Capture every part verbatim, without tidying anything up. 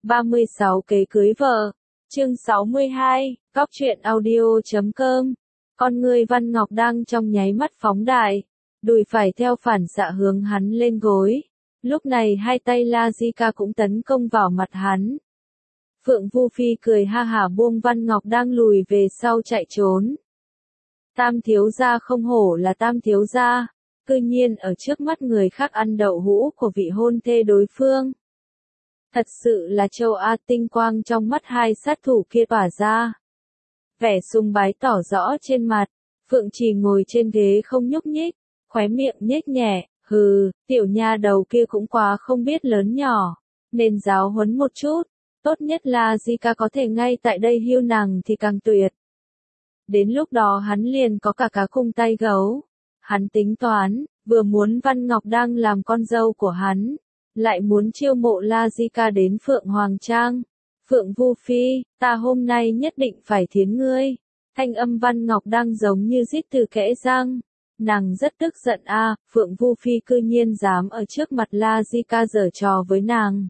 ba mươi sáu Kế cưới vợ. Chương sáu mươi hai, Góc truyện audio chấm com. Con người Văn Ngọc đang trong nháy mắt phóng đại, đùi phải theo phản xạ hướng hắn lên gối. Lúc này hai tay La Di Ca cũng tấn công vào mặt hắn. Phượng Vu Phi cười ha hả buông Văn Ngọc đang lùi về sau chạy trốn. Tam thiếu gia không hổ là tam thiếu gia, cư nhiên ở trước mắt người khác ăn đậu hũ của vị hôn thê đối phương. Thật sự là châu A, tinh quang trong mắt hai sát thủ kia tỏa ra. Vẻ sùng bái tỏ rõ trên mặt, Phượng Trì ngồi trên ghế không nhúc nhích, khóe miệng nhếch nhẹ, hừ, tiểu nha đầu kia cũng quá không biết lớn nhỏ, nên giáo huấn một chút, tốt nhất là Di Ca có thể ngay tại đây hưu nàng thì càng tuyệt. Đến lúc đó hắn liền có cả cá cùng tay gấu. Hắn tính toán, vừa muốn Văn Ngọc đang làm con dâu của hắn, lại muốn chiêu mộ La Di Ca đến Phượng Hoàng Trang. Phượng Vu Phi, ta hôm nay nhất định phải thiến ngươi. Thanh âm Văn Ngọc đang giống như rít từ kẽ răng. Nàng rất tức giận a, à, Phượng Vu Phi cư nhiên dám ở trước mặt La Di Ca giở trò với nàng.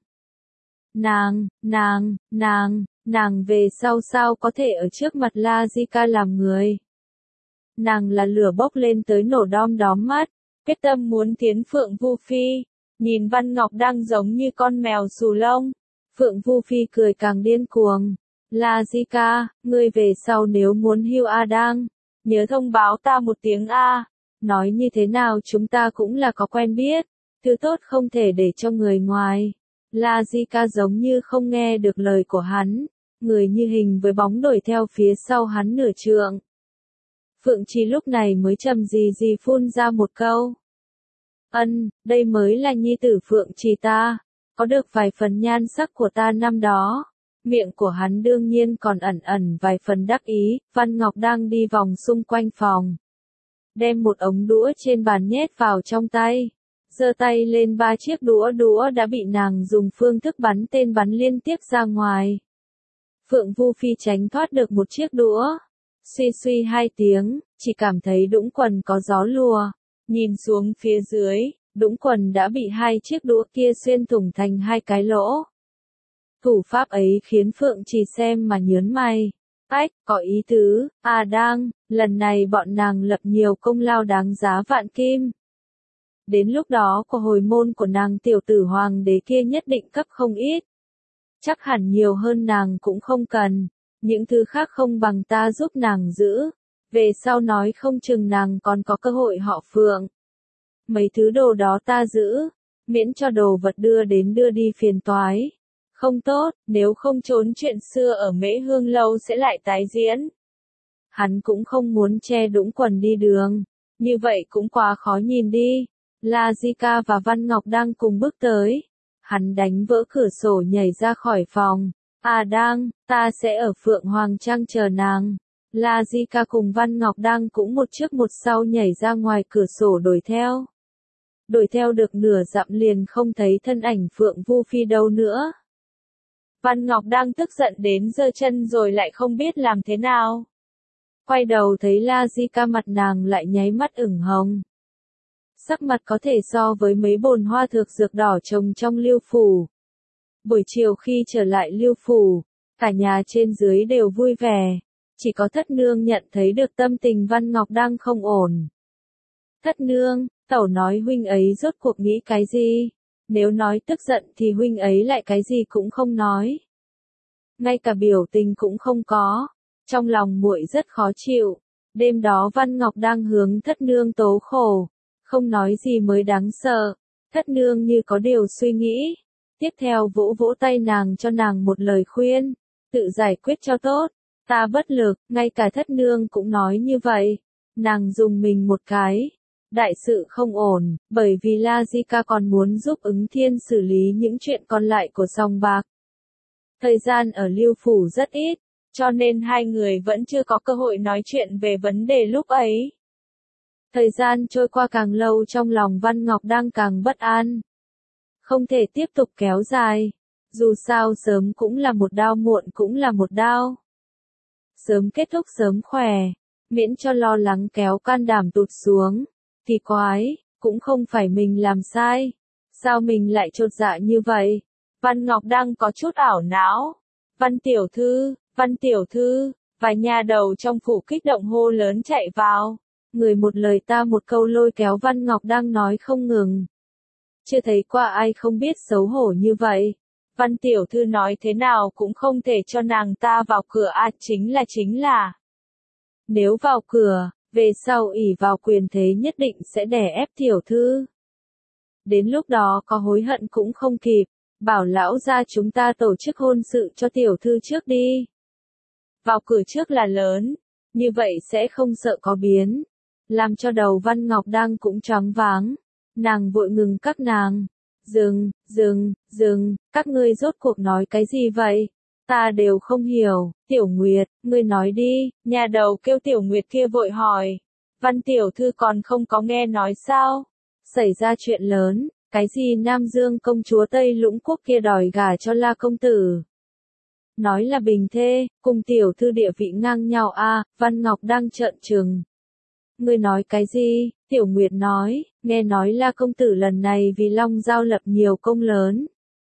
Nàng, nàng, nàng, nàng về sau sao có thể ở trước mặt La Di Ca làm người. Nàng là lửa bốc lên tới nổ đom đóm mắt, quyết tâm muốn tiến Phượng Vu Phi. Nhìn Văn Ngọc đang giống như con mèo xù lông. Phượng Vu Phi cười càng điên cuồng. La Di Ca, ngươi về sau nếu muốn hưu A Đang, nhớ thông báo ta một tiếng A. Nói như thế nào chúng ta cũng là có quen biết, thứ tốt không thể để cho người ngoài. La Di Ca giống như không nghe được lời của hắn, người như hình với bóng đuổi theo phía sau hắn nửa trượng. Phượng Trì lúc này mới trầm gì gì phun ra một câu. Ân, đây mới là nhi tử Phượng Trì ta, có được vài phần nhan sắc của ta năm đó. Miệng của hắn đương nhiên còn ẩn ẩn vài phần đắc ý. Văn Ngọc đang đi vòng xung quanh phòng, đem một ống đũa trên bàn nhét vào trong tay, giơ tay lên ba chiếc đũa đũa đã bị nàng dùng phương thức bắn tên bắn liên tiếp ra ngoài. Phượng Vu Phi tránh thoát được một chiếc đũa, suy suy hai tiếng, chỉ cảm thấy đũng quần có gió lùa. Nhìn xuống phía dưới, đũng quần đã bị hai chiếc đũa kia xuyên thủng thành hai cái lỗ. Thủ pháp ấy khiến Phượng Trì xem mà nhớn mày. Ách, có ý tứ, à đang, lần này bọn nàng lập nhiều công lao đáng giá vạn kim. Đến lúc đó của hồi môn của nàng tiểu tử hoàng đế kia nhất định cấp không ít. Chắc hẳn nhiều hơn nàng cũng không cần, những thứ khác không bằng ta giúp nàng giữ. Về sau nói không chừng nàng còn có cơ hội họ Phượng. Mấy thứ đồ đó ta giữ, miễn cho đồ vật đưa đến đưa đi phiền toái. Không tốt, nếu không trốn chuyện xưa ở Mễ Hương Lâu sẽ lại tái diễn. Hắn cũng không muốn che đũng quần đi đường, như vậy cũng quá khó nhìn đi. La Di Ca và Văn Ngọc đang cùng bước tới. Hắn đánh vỡ cửa sổ nhảy ra khỏi phòng. À đang, ta sẽ ở Phượng Hoàng Trang chờ nàng. La Di Ca cùng Văn Ngọc đang cũng một trước một sau nhảy ra ngoài cửa sổ đuổi theo. Đuổi theo được nửa dặm liền không thấy thân ảnh Phượng Vu Phi đâu nữa. Văn Ngọc đang tức giận đến giơ chân rồi lại không biết làm thế nào. Quay đầu thấy La Di Ca mặt nàng lại nháy mắt ửng hồng. Sắc mặt có thể so với mấy bồn hoa thược dược đỏ trồng trong Liêu Phủ. Buổi chiều khi trở lại Liêu Phủ, cả nhà trên dưới đều vui vẻ. Chỉ có Thất Nương nhận thấy được tâm tình Văn Ngọc đang không ổn. Thất Nương, tẩu nói huynh ấy rốt cuộc nghĩ cái gì? Nếu nói tức giận thì huynh ấy lại cái gì cũng không nói. Ngay cả biểu tình cũng không có. Trong lòng muội rất khó chịu. Đêm đó Văn Ngọc đang hướng Thất Nương tố khổ. Không nói gì mới đáng sợ. Thất Nương như có điều suy nghĩ. Tiếp theo vỗ vỗ tay nàng cho nàng một lời khuyên. Tự giải quyết cho tốt. Ta bất lực, ngay cả Thất Nương cũng nói như vậy. Nàng dùng mình một cái. Đại sự không ổn, bởi vì La Di Ca còn muốn giúp Ứng Thiên xử lý những chuyện còn lại của sòng bạc. Thời gian ở Liêu Phủ rất ít, cho nên hai người vẫn chưa có cơ hội nói chuyện về vấn đề lúc ấy. Thời gian trôi qua càng lâu trong lòng Văn Ngọc đang càng bất an. Không thể tiếp tục kéo dài. Dù sao sớm cũng là một đau, muộn cũng là một đau. Sớm kết thúc sớm khỏe, miễn cho lo lắng kéo can đảm tụt xuống. Thì quái, cũng không phải mình làm sai. Sao mình lại chột dạ như vậy? Văn Ngọc đang có chút ảo não. Văn tiểu thư, Văn tiểu thư, vài nhà đầu trong phủ kích động hô lớn chạy vào. Người một lời ta một câu lôi kéo Văn Ngọc đang nói không ngừng. Chưa thấy qua ai không biết xấu hổ như vậy. Văn tiểu thư nói thế nào cũng không thể cho nàng ta vào cửa à, chính là chính là. Nếu vào cửa, về sau ỷ vào quyền thế nhất định sẽ đè ép tiểu thư. Đến lúc đó có hối hận cũng không kịp, bảo lão gia chúng ta tổ chức hôn sự cho tiểu thư trước đi. Vào cửa trước là lớn, như vậy sẽ không sợ có biến. Làm cho đầu Văn Ngọc đang cũng choáng váng. Nàng vội ngừng các nàng. Dừng, dừng, dừng, các ngươi rốt cuộc nói cái gì vậy? Ta đều không hiểu. Tiểu Nguyệt, ngươi nói đi. Nhà đầu kêu Tiểu Nguyệt kia vội hỏi. Văn tiểu thư còn không có nghe nói sao? Xảy ra chuyện lớn, cái gì Nam Dương công chúa Tây Lũng Quốc kia đòi gả cho La công tử. Nói là bình thê, cùng tiểu thư địa vị ngang nhau a. À, Văn Ngọc đang trợn trừng. Ngươi nói cái gì? Tiểu Nguyệt nói, nghe nói La công tử lần này vì Long Giao lập nhiều công lớn.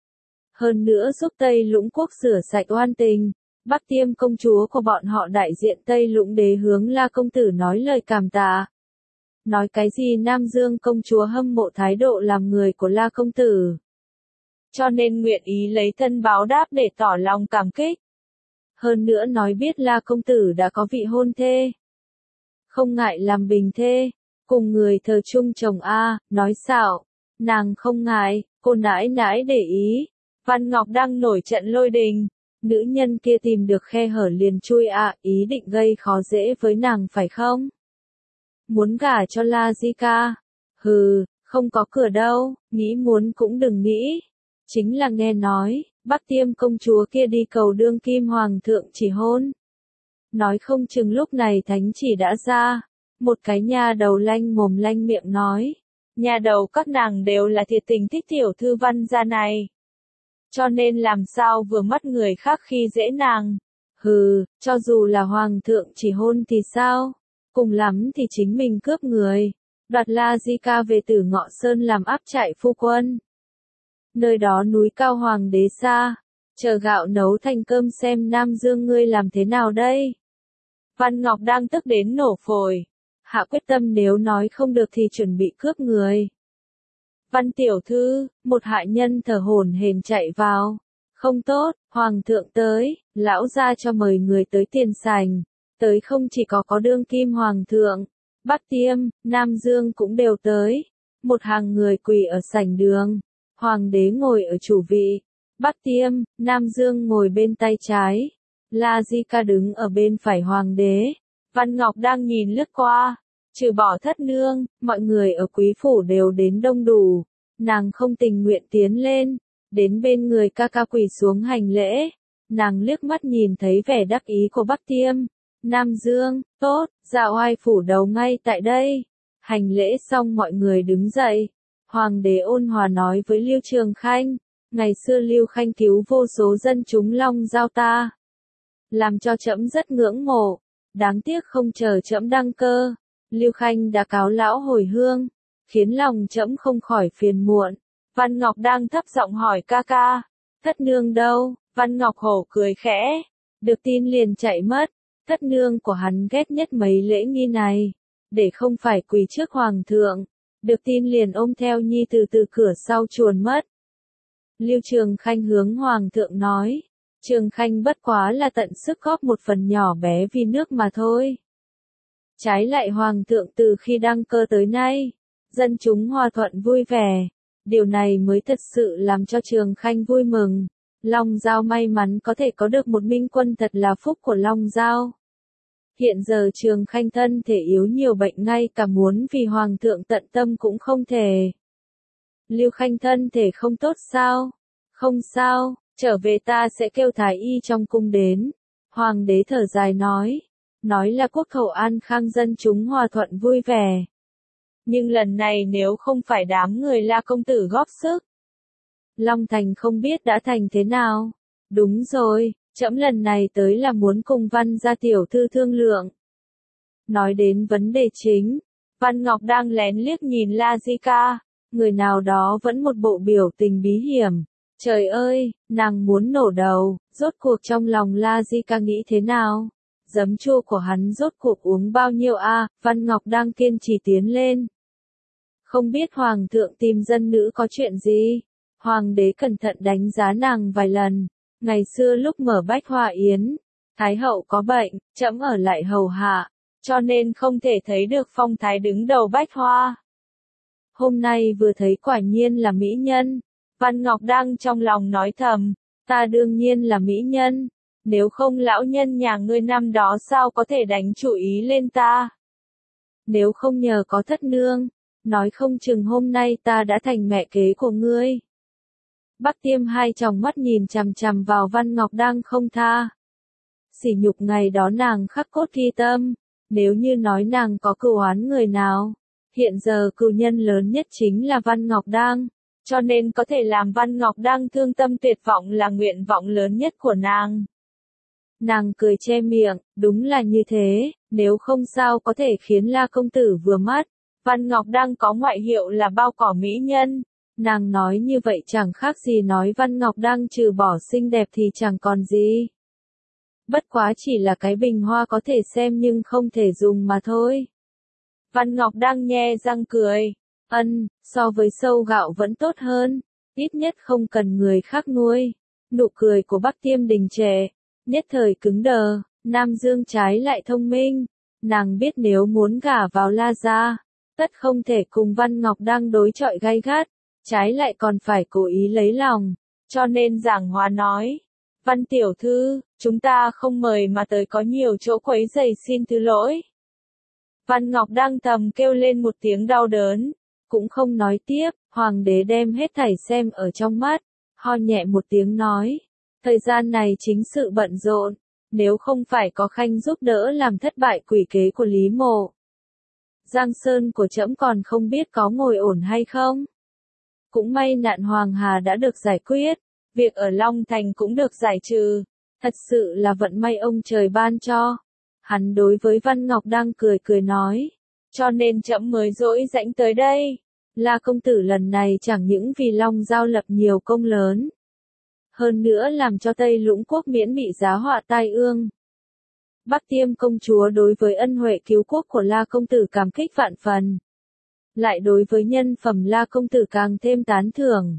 Hơn nữa giúp Tây Lũng Quốc rửa sạch oan tình. Bắc Tiêm công chúa của bọn họ đại diện Tây Lũng đế hướng La công tử nói lời cảm tạ. Nói cái gì Nam Dương công chúa hâm mộ thái độ làm người của La công tử. Cho nên nguyện ý lấy thân báo đáp để tỏ lòng cảm kích. Hơn nữa nói biết La công tử đã có vị hôn thê. Không ngại làm bình thê, cùng người thờ chung chồng A, nói xạo. Nàng không ngại, cô nãi nãi để ý. Văn Ngọc đang nổi trận lôi đình. Nữ nhân kia tìm được khe hở liền chui A, ý định gây khó dễ với nàng phải không? Muốn gả cho La Di Ca. Hừ, không có cửa đâu, nghĩ muốn cũng đừng nghĩ. Chính là nghe nói, Bắc Tiêm công chúa kia đi cầu đương kim hoàng thượng chỉ hôn. Nói không chừng lúc này thánh chỉ đã ra. Một cái nhà đầu lanh mồm lanh miệng nói. Nhà đầu các nàng đều là thiệt tình thích tiểu thư Văn gia này. Cho nên làm sao vừa mắt người khác khi dễ nàng. Hừ, cho dù là hoàng thượng chỉ hôn thì sao? Cùng lắm thì chính mình cướp người. Đoạt La Di Ca về Tử Ngọ Sơn làm áp trại phu quân. Nơi đó núi cao hoàng đế xa. Chờ gạo nấu thành cơm xem Nam Dương ngươi làm thế nào đây? Văn Ngọc đang tức đến nổ phổi. Hạ quyết tâm nếu nói không được thì chuẩn bị cướp người. Văn tiểu thư, một hạ nhân thở hổn hển chạy vào. Không tốt, hoàng thượng tới, lão gia cho mời người tới tiền sảnh. Tới không chỉ có có đương kim hoàng thượng, Bắc Tiêm, Nam Dương cũng đều tới. Một hàng người quỳ ở sảnh đường. Hoàng đế ngồi ở chủ vị. Bắc Tiêm, Nam Dương ngồi bên tay trái. La Di Ca đứng ở bên phải hoàng đế. Văn Ngọc đang nhìn lướt qua. Trừ bỏ thất nương, mọi người ở quý phủ đều đến đông đủ. Nàng không tình nguyện tiến lên. Đến bên người ca ca quỳ xuống hành lễ. Nàng liếc mắt nhìn thấy vẻ đắc ý của Bắc Tiêm. Nam Dương, tốt, dạ oai phủ đầu ngay tại đây. Hành lễ xong mọi người đứng dậy. Hoàng đế ôn hòa nói với Lưu Trường Khanh. Ngày xưa Lưu Khanh cứu vô số dân chúng Long Giao ta. Làm cho trẫm rất ngưỡng mộ. Đáng tiếc không chờ trẫm đăng cơ. Lưu Khanh đã cáo lão hồi hương. Khiến lòng trẫm không khỏi phiền muộn. Văn Ngọc đang thấp giọng hỏi ca ca. Thất nương đâu? Văn Ngọc hổ cười khẽ. Được tin liền chạy mất. Thất nương của hắn ghét nhất mấy lễ nghi này. Để không phải quỳ trước hoàng thượng. Được tin liền ôm theo nhi từ từ cửa sau chuồn mất. Lưu Trường Khanh hướng hoàng thượng nói. Trường Khanh bất quá là tận sức góp một phần nhỏ bé vì nước mà thôi. Trái lại hoàng thượng từ khi đăng cơ tới nay. Dân chúng hòa thuận vui vẻ. Điều này mới thật sự làm cho Trường Khanh vui mừng. Long Giao may mắn có thể có được một minh quân thật là phúc của Long Giao. Hiện giờ Trường Khanh thân thể yếu nhiều bệnh ngay cả muốn vì Hoàng thượng tận tâm cũng không thể. Lưu Khanh thân thể không tốt sao? Không sao, trở về ta sẽ kêu thái y trong cung đến. Hoàng đế thở dài nói. Nói là quốc khẩu an khang dân chúng hòa thuận vui vẻ. Nhưng lần này nếu không phải đám người La công tử góp sức. Long Thành không biết đã thành thế nào. Đúng rồi, trẫm lần này tới là muốn cùng Văn gia tiểu thư thương lượng. Nói đến vấn đề chính, Văn Ngọc đang lén liếc nhìn La Di Ca. Người nào đó vẫn một bộ biểu tình bí hiểm. Trời ơi, nàng muốn nổ đầu, rốt cuộc trong lòng La Di Ca nghĩ thế nào? Giấm chua của hắn rốt cuộc uống bao nhiêu a? À? Văn Ngọc đang kiên trì tiến lên. Không biết Hoàng thượng tìm dân nữ có chuyện gì? Hoàng đế cẩn thận đánh giá nàng vài lần. Ngày xưa lúc mở Bách Hoa Yến, Thái hậu có bệnh, trẫm ở lại hầu hạ, cho nên không thể thấy được phong thái đứng đầu Bách Hoa. Hôm nay vừa thấy quả nhiên là mỹ nhân. Văn Ngọc đang trong lòng nói thầm, ta đương nhiên là mỹ nhân, nếu không lão nhân nhà ngươi năm đó sao có thể đánh chủ ý lên ta. Nếu không nhờ có thất nương, nói không chừng hôm nay ta đã thành mẹ kế của ngươi. Bắc Tiêm hai tròng mắt nhìn chằm chằm vào Văn Ngọc đang không tha. Sỉ nhục ngày đó nàng khắc cốt ghi tâm, nếu như nói nàng có cừu oán người nào, hiện giờ cừu nhân lớn nhất chính là Văn Ngọc đang. Cho nên có thể làm Văn Ngọc đang thương tâm tuyệt vọng là nguyện vọng lớn nhất của nàng. Nàng cười che miệng, đúng là như thế, nếu không sao có thể khiến La công tử vừa mắt. Văn Ngọc đang có ngoại hiệu là bao cỏ mỹ nhân. Nàng nói như vậy chẳng khác gì nói Văn Ngọc đang trừ bỏ xinh đẹp thì chẳng còn gì. Bất quá chỉ là cái bình hoa có thể xem nhưng không thể dùng mà thôi. Văn Ngọc đang nhe răng cười. Ân, so với sâu gạo vẫn tốt hơn, ít nhất không cần người khác nuôi. Nụ cười của Bắc Tiêm đình trệ, nhất thời cứng đờ, Nam Dương trái lại thông minh. Nàng biết nếu muốn gả vào La gia, tất không thể cùng Văn Ngọc đang đối chọi gay gắt, trái lại còn phải cố ý lấy lòng, cho nên giảng hòa nói. Văn tiểu thư, chúng ta không mời mà tới có nhiều chỗ quấy rầy xin thứ lỗi. Văn Ngọc đang thầm kêu lên một tiếng đau đớn. Cũng không nói tiếp, Hoàng đế đem hết thảy xem ở trong mắt, ho nhẹ một tiếng nói, thời gian này chính sự bận rộn, nếu không phải có Khanh giúp đỡ làm thất bại quỷ kế của Lý Mộ. Giang Sơn của trẫm còn không biết có ngồi ổn hay không. Cũng may nạn Hoàng Hà đã được giải quyết, việc ở Long Thành cũng được giải trừ, thật sự là vận may ông trời ban cho. Hắn đối với Văn Ngọc đang cười cười nói. Cho nên trẫm mới dỗi rãnh tới đây. La công tử lần này chẳng những vì Long Giao lập nhiều công lớn, hơn nữa làm cho Tây Lũng quốc miễn bị giá họa tai ương. Bắc Tiêm công chúa đối với ân huệ cứu quốc của La công tử cảm kích vạn phần, lại đối với nhân phẩm La công tử càng thêm tán thưởng.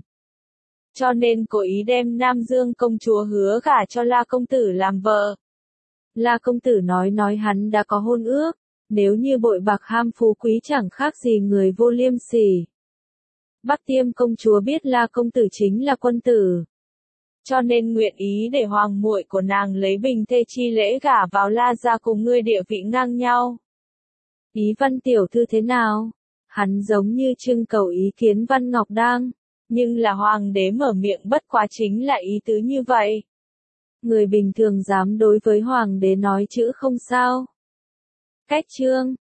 Cho nên cố ý đem Nam Dương công chúa hứa gả cho La công tử làm vợ. La công tử nói nói hắn đã có hôn ước. Nếu như bội bạc ham phú quý chẳng khác gì người vô liêm sỉ. Bắc Tiêm công chúa biết La công tử chính là quân tử, cho nên nguyện ý để hoàng muội của nàng lấy bình thê chi lễ gả vào La gia cùng ngươi địa vị ngang nhau. Ý Văn tiểu thư thế nào? Hắn giống như trưng cầu ý kiến Văn Ngọc đang, nhưng là hoàng đế mở miệng bất quá chính là ý tứ như vậy. Người bình thường dám đối với hoàng đế nói chữ không sao. Cách chương